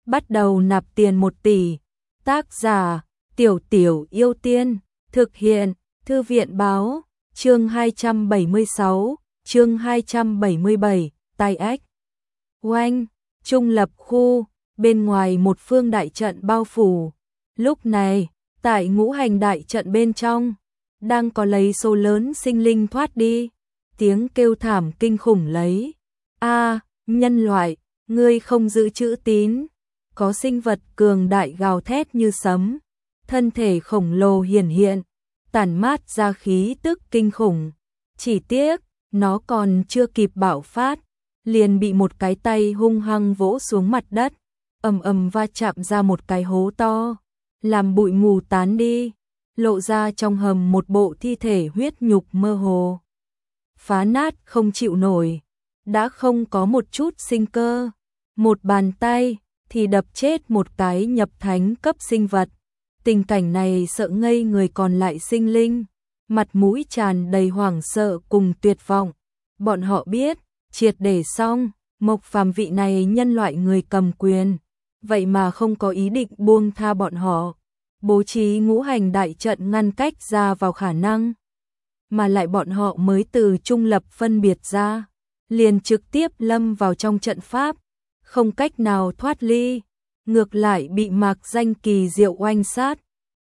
bắt đầu nạp tiền 1 tỷ. Tác giả Tiểu Tiểu Yêu Tiên, thực hiện Thư viện Báo, chương 276, chương 277, tai ách. Oanh, Trung Lập khu, bên ngoài một phương đại trận bao phủ. Lúc này, tại ngũ hành đại trận bên trong, đang có lấy số lớn sinh linh thoát đi. Tiếng kêu thảm kinh khủng lấy. Nhân loại, ngươi không giữ chữ tín. Có sinh vật cường đại gào thét như sấm. Thân thể khổng lồ hiển hiện, tản mát ra khí tức kinh khủng. Chỉ tiếc, nó còn chưa kịp bạo phát, liền bị một cái tay hung hăng vỗ xuống mặt đất, ầm ầm va chạm ra một cái hố to, làm bụi mù tán đi, lộ ra trong hầm một bộ thi thể huyết nhục mơ hồ. Phá nát không chịu nổi, đã không có một chút sinh cơ. Một bàn tay thì đập chết một cái nhập thánh cấp sinh vật. Tình cảnh này sợ ngây người còn lại sinh linh, mặt mũi tràn đầy hoảng sợ cùng tuyệt vọng. Bọn họ biết, triệt để xong, Mộc Phàm vị này nhân loại người cầm quyền, vậy mà không có ý định buông tha bọn họ, bố trí ngũ hành đại trận ngăn cách ra vào khả năng. Mà lại bọn họ mới từ trung lập phân biệt ra, liền trực tiếp lâm vào trong trận pháp, không cách nào thoát ly, ngược lại bị mạc danh kỳ diệu oanh sát.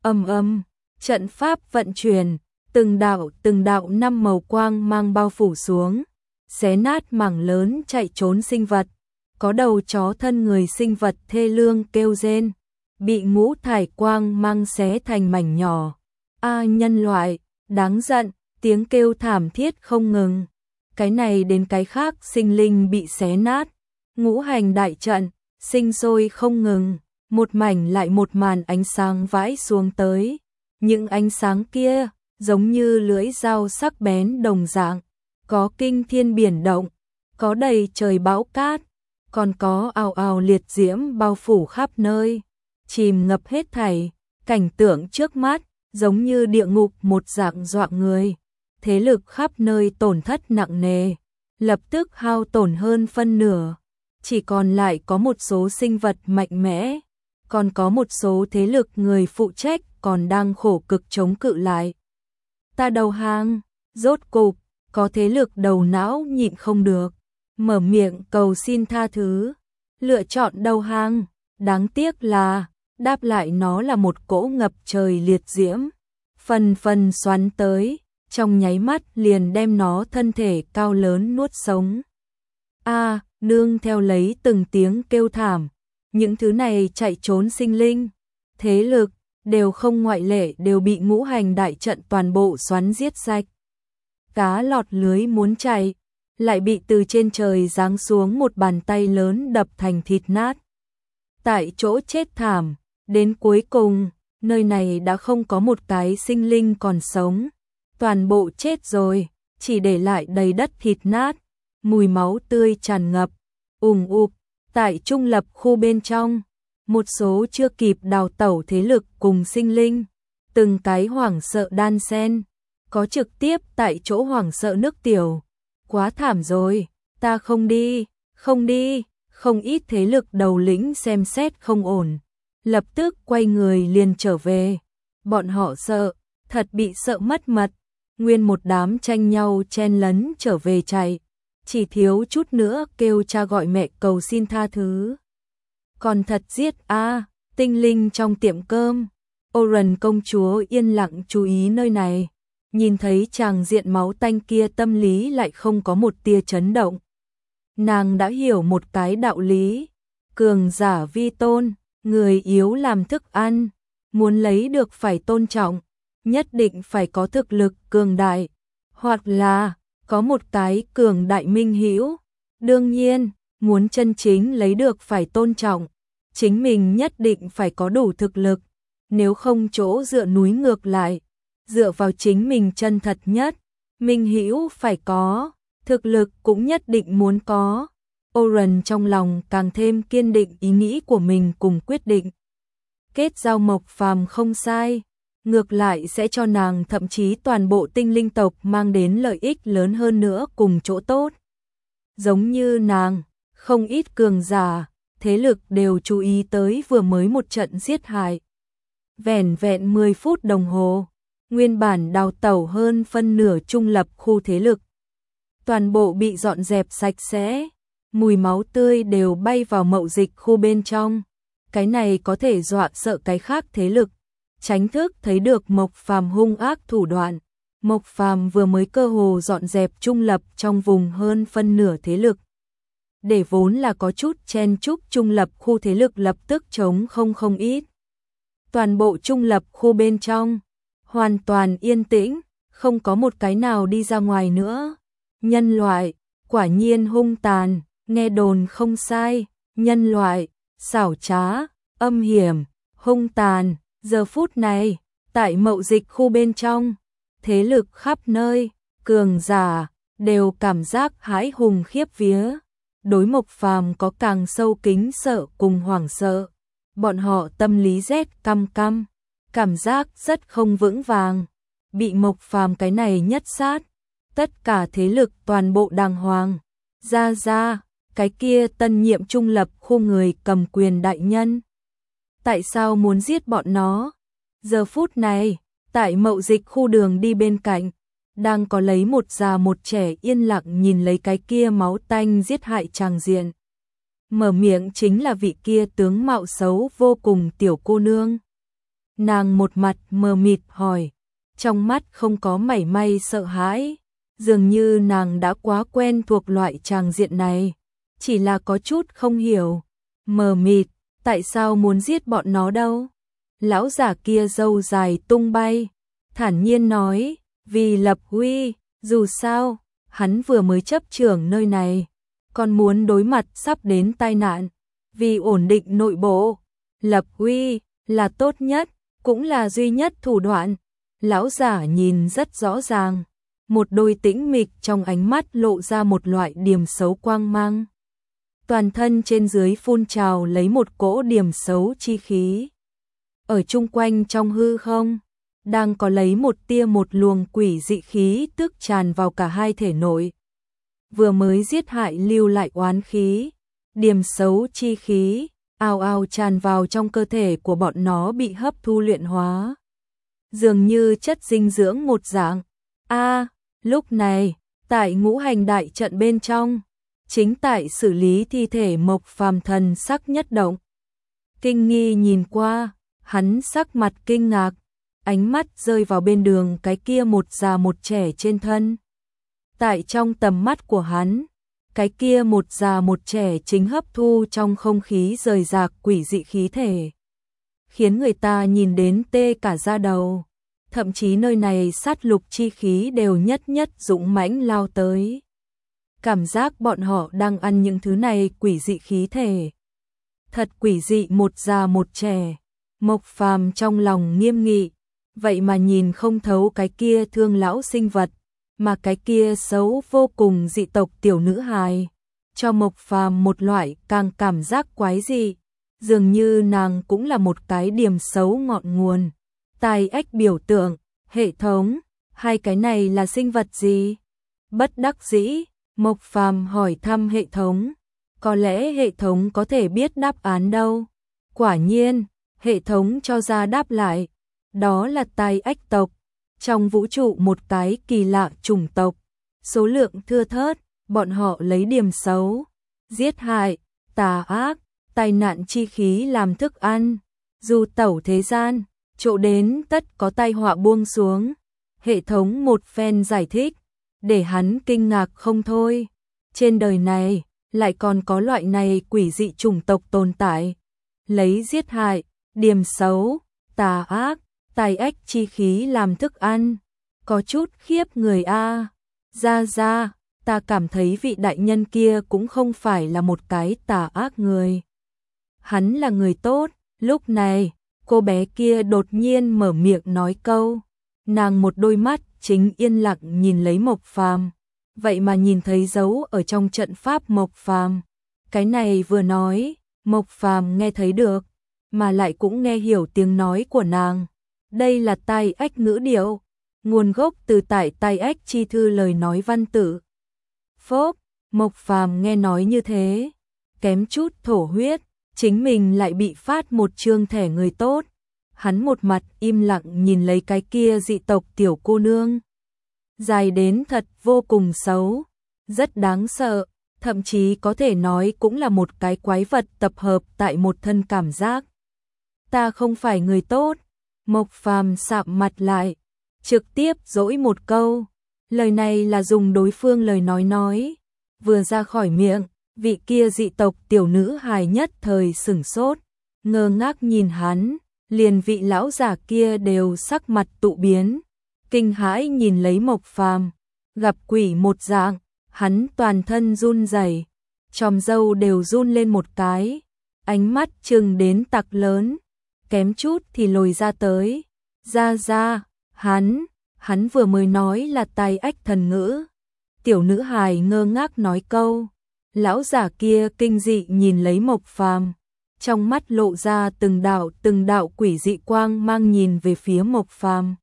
Trận pháp vận chuyển, từng đạo 5 màu quang mang bao phủ xuống, xé nát mảng lớn chạy trốn sinh vật, có đầu chó thân người sinh vật thê lương kêu rên, bị ngũ thải quang mang xé thành mảnh nhỏ. Nhân loại, đáng giận, tiếng kêu thảm thiết không ngừng, cái này đến cái khác sinh linh bị xé nát, ngũ hành đại trận, sinh sôi không ngừng. Một mảnh lại một màn ánh sáng vãi xuống tới, những ánh sáng kia giống như lưỡi dao sắc bén đồng dạng, có kinh thiên biển động, có đầy trời bão cát, còn có ào ào liệt diễm bao phủ khắp nơi, chìm ngập hết thảy. Cảnh tượng trước mắt giống như địa ngục một dạng dọa người, thế lực khắp nơi tổn thất nặng nề, lập tức hao tổn hơn phân nửa, chỉ còn lại có một số sinh vật mạnh mẽ. Còn có một số thế lực người phụ trách còn đang khổ cực chống cự lại. Ta đầu hàng, rốt cục, có thế lực đầu não nhịn không được, mở miệng cầu xin tha thứ, lựa chọn đầu hàng, đáng tiếc là, đáp lại nó là một cỗ ngập trời liệt diễm, phần xoắn tới, trong nháy mắt liền đem nó thân thể cao lớn nuốt sống. Nương theo lấy từng tiếng kêu thảm. Những thứ này chạy trốn sinh linh, thế lực, đều không ngoại lệ đều bị ngũ hành đại trận toàn bộ xoắn giết sạch. Cá lọt lưới muốn chạy, lại bị từ trên trời giáng xuống một bàn tay lớn đập thành thịt nát. Tại chỗ chết thảm, đến cuối cùng, nơi này đã không có một cái sinh linh còn sống. Toàn bộ chết rồi, chỉ để lại đầy đất thịt nát, mùi máu tươi tràn ngập, ùn ùn. Tại trung lập khu bên trong, một số chưa kịp đào tẩu thế lực cùng sinh linh, từng cái hoảng sợ đan xen, có trực tiếp tại chỗ hoảng sợ nước tiểu. Quá thảm rồi, ta không đi, không ít thế lực đầu lĩnh xem xét không ổn, lập tức quay người liền trở về. Bọn họ sợ, thật bị sợ mất mật, nguyên một đám tranh nhau chen lấn trở về chạy. Chỉ thiếu chút nữa kêu cha gọi mẹ cầu xin tha thứ. Còn thật giết tinh linh trong tiệm cơm. Oren công chúa yên lặng chú ý nơi này, nhìn thấy tràng diện máu tanh kia tâm lý lại không có một tia chấn động. Nàng đã hiểu một cái đạo lý, cường giả vi tôn, người yếu làm thức ăn, muốn lấy được phải tôn trọng, nhất định phải có thực lực cường đại, hoặc là có một cái cường đại minh hữu. Đương nhiên, muốn chân chính lấy được phải tôn trọng, chính mình nhất định phải có đủ thực lực, nếu không chỗ dựa núi ngược lại, dựa vào chính mình chân thật nhất, minh hữu phải có, thực lực cũng nhất định muốn có. Oren trong lòng càng thêm kiên định ý nghĩ của mình cùng quyết định. Kết giao Mộc Phàm không sai, ngược lại sẽ cho nàng thậm chí toàn bộ tinh linh tộc mang đến lợi ích lớn hơn nữa cùng chỗ tốt. Giống như nàng, không ít cường giả, thế lực đều chú ý tới vừa mới một trận giết hại. Vẻn vẹn 10 phút đồng hồ, nguyên bản đào tẩu hơn phân nửa trung lập khu thế lực. Toàn bộ bị dọn dẹp sạch sẽ, mùi máu tươi đều bay vào mậu dịch khu bên trong. Cái này có thể dọa sợ cái khác thế lực. Tránh thức thấy được Mộc Phàm hung ác thủ đoạn. Mộc Phàm vừa mới cơ hồ dọn dẹp trung lập trong vùng hơn phân nửa thế lực. Để vốn là có chút chen chúc trung lập khu thế lực lập tức trống không ít. Toàn bộ trung lập khu bên trong, hoàn toàn yên tĩnh, không có một cái nào đi ra ngoài nữa. Nhân loại, quả nhiên hung tàn, nghe đồn không sai, nhân loại, xảo trá, âm hiểm, hung tàn, giờ phút này, tại mậu dịch khu bên trong, thế lực khắp nơi, cường giả, đều cảm giác hãi hùng khiếp vía. Đối Mộc Phàm có càng sâu kính sợ cùng hoảng sợ. Bọn họ tâm lý rét căm căm, cảm giác rất không vững vàng. Bị Mộc Phàm cái này nhất sát, tất cả thế lực toàn bộ đàng hoàng. Ra, cái kia tân nhiệm trung lập khu người cầm quyền đại nhân. Tại sao muốn giết bọn nó? Giờ phút này, tại mậu dịch khu đường đi bên cạnh, đang có lấy một già một trẻ yên lặng nhìn lấy cái kia máu tanh giết hại tràng diện. Mở miệng chính là vị kia tướng mạo xấu vô cùng tiểu cô nương. Nàng một mặt mờ mịt hỏi, trong mắt không có mảy may sợ hãi, dường như nàng đã quá quen thuộc loại tràng diện này, chỉ là có chút không hiểu, mờ mịt, tại sao muốn giết bọn nó đâu? Lão giả kia râu dài tung bay, thản nhiên nói, vì lập uy, dù sao, hắn vừa mới chấp trưởng nơi này, còn muốn đối mặt sắp đến tai nạn, vì ổn định nội bộ, lập uy là tốt nhất, cũng là duy nhất thủ đoạn. Lão giả nhìn rất rõ ràng, một đôi tĩnh mịch trong ánh mắt lộ ra một loại điềm xấu quang mang. Toàn thân trên dưới phun trào lấy một cỗ điềm xấu chi khí. Ở chung quanh trong hư không, đang có lấy một tia một luồng quỷ dị khí tức tràn vào cả hai thể nội. Vừa mới giết hại lưu lại oán khí, điềm xấu chi khí, ào ào tràn vào trong cơ thể của bọn nó bị hấp thu luyện hóa. Dường như chất dinh dưỡng một dạng. Lúc này, tại ngũ hành đại trận bên trong, chính tại xử lý thi thể Mộc Phàm thần sắc nhất động. Kinh nghi nhìn qua, hắn sắc mặt kinh ngạc, ánh mắt rơi vào bên đường cái kia một già một trẻ trên thân. Tại trong tầm mắt của hắn, cái kia một già một trẻ chính hấp thu trong không khí rời rạc quỷ dị khí thể, khiến người ta nhìn đến tê cả da đầu. Thậm chí nơi này sát lục chi khí đều nhất dũng mãnh lao tới. Cảm giác bọn họ đang ăn những thứ này quỷ dị khí thể. Thật quỷ dị, một già một trẻ. Mộc Phàm trong lòng nghiêm nghị, vậy mà nhìn không thấu cái kia thương lão sinh vật, mà cái kia xấu vô cùng dị tộc tiểu nữ hài, cho Mộc Phàm một loại càng cảm giác quái dị, dường như nàng cũng là một cái điểm xấu ngọn nguồn. Tai ách biểu tượng, hệ thống, hai cái này là sinh vật gì? Bất đắc dĩ, Mộc Phàm hỏi thăm hệ thống, có lẽ hệ thống có thể biết đáp án đâu. Quả nhiên, hệ thống cho ra đáp lại, đó là tai ách tộc, trong vũ trụ một cái kỳ lạ chủng tộc, số lượng thưa thớt, bọn họ lấy điểm xấu, giết hại, tà ác, tai nạn chi khí làm thức ăn, du tẩu thế gian, chỗ đến tất có tai họa buông xuống. Hệ thống một phen giải thích, để hắn kinh ngạc không thôi. Trên đời này, lại còn có loại này quỷ dị chủng tộc tồn tại. Lấy giết hại, điềm xấu, tà ác, tai ách chi khí làm thức ăn. Có chút khiếp người a. Ra, ta cảm thấy vị đại nhân kia cũng không phải là một cái tà ác người. Hắn là người tốt. Lúc này, cô bé kia đột nhiên mở miệng nói câu. Nàng một đôi mắt chính yên lặng nhìn lấy Mộc Phàm, vậy mà nhìn thấy dấu ở trong trận pháp Mộc Phàm. Cái này vừa nói, Mộc Phàm nghe thấy được, mà lại cũng nghe hiểu tiếng nói của nàng. Đây là tai ách ngữ điệu, nguồn gốc từ tại tai ách chi thư lời nói văn tự. Phốp, Mộc Phàm nghe nói như thế, kém chút thổ huyết, chính mình lại bị phát một chương thẻ người tốt. Hắn một mặt im lặng nhìn lấy cái kia dị tộc tiểu cô nương. Dài đến thật vô cùng xấu, rất đáng sợ, thậm chí có thể nói cũng là một cái quái vật tập hợp tại một thân cảm giác. Ta không phải người tốt. Mộc Phàm sạm mặt lại, trực tiếp dỗi một câu. Lời này là dùng đối phương lời nói. Vừa ra khỏi miệng, vị kia dị tộc tiểu nữ hài nhất thời sửng sốt, ngơ ngác nhìn hắn, liền vị lão giả kia đều sắc mặt tụ biến, kinh hãi nhìn lấy Mộc Phàm, gặp quỷ một dạng, hắn toàn thân run rẩy, chòm râu đều run lên một cái, ánh mắt trừng đến tặc lớn, kém chút thì lồi ra tới. Ra, hắn vừa mới nói là tai ách thần ngữ. Tiểu nữ hài ngơ ngác nói câu. Lão giả kia kinh dị nhìn lấy Mộc Phàm, trong mắt lộ ra từng đạo quỷ dị quang mang nhìn về phía Mộc Phàm.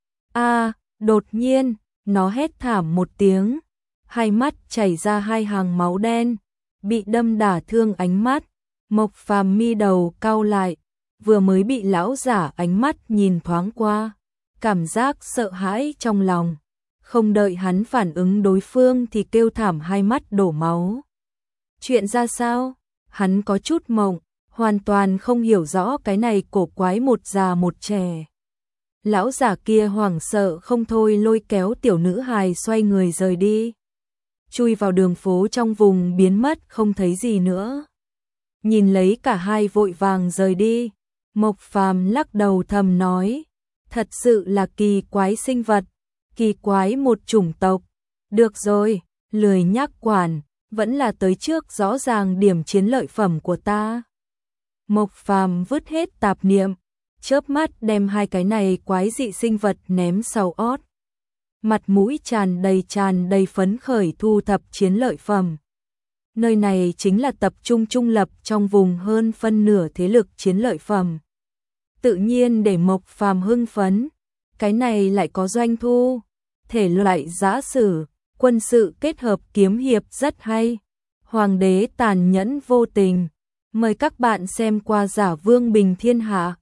Đột nhiên, nó hét thảm một tiếng, hai mắt chảy ra hai hàng máu đen, bị đâm đả thương ánh mắt. Mộc Phàm mi đầu cau lại, vừa mới bị lão giả ánh mắt nhìn thoáng qua, cảm giác sợ hãi trong lòng, không đợi hắn phản ứng đối phương thì kêu thảm hai mắt đổ máu. Chuyện ra sao? Hắn có chút mộng, hoàn toàn không hiểu rõ cái này cổ quái một già một trẻ. Lão giả kia hoảng sợ không thôi lôi kéo tiểu nữ hài xoay người rời đi, chui vào đường phố trong vùng biến mất không thấy gì nữa. Nhìn lấy cả hai vội vàng rời đi, Mộc Phàm lắc đầu thầm nói, thật sự là kỳ quái sinh vật, kỳ quái một chủng tộc. Được rồi, lười nhắc quản, vẫn là tới trước rõ ràng điểm chiến lợi phẩm của ta. Mộc Phàm vứt hết tạp niệm, chớp mắt đem hai cái này quái dị sinh vật ném sau ót. Mặt mũi tràn đầy phấn khởi thu thập chiến lợi phẩm. Nơi này chính là tập trung trung lập trong vùng hơn phân nửa thế lực chiến lợi phẩm. Tự nhiên để Mộc Phàm hưng phấn, cái này lại có doanh thu, thể loại giã sử, quân sự kết hợp kiếm hiệp rất hay. Hoàng đế tàn nhẫn vô tình, mời các bạn xem qua Giả Vương Bình Thiên Hạ.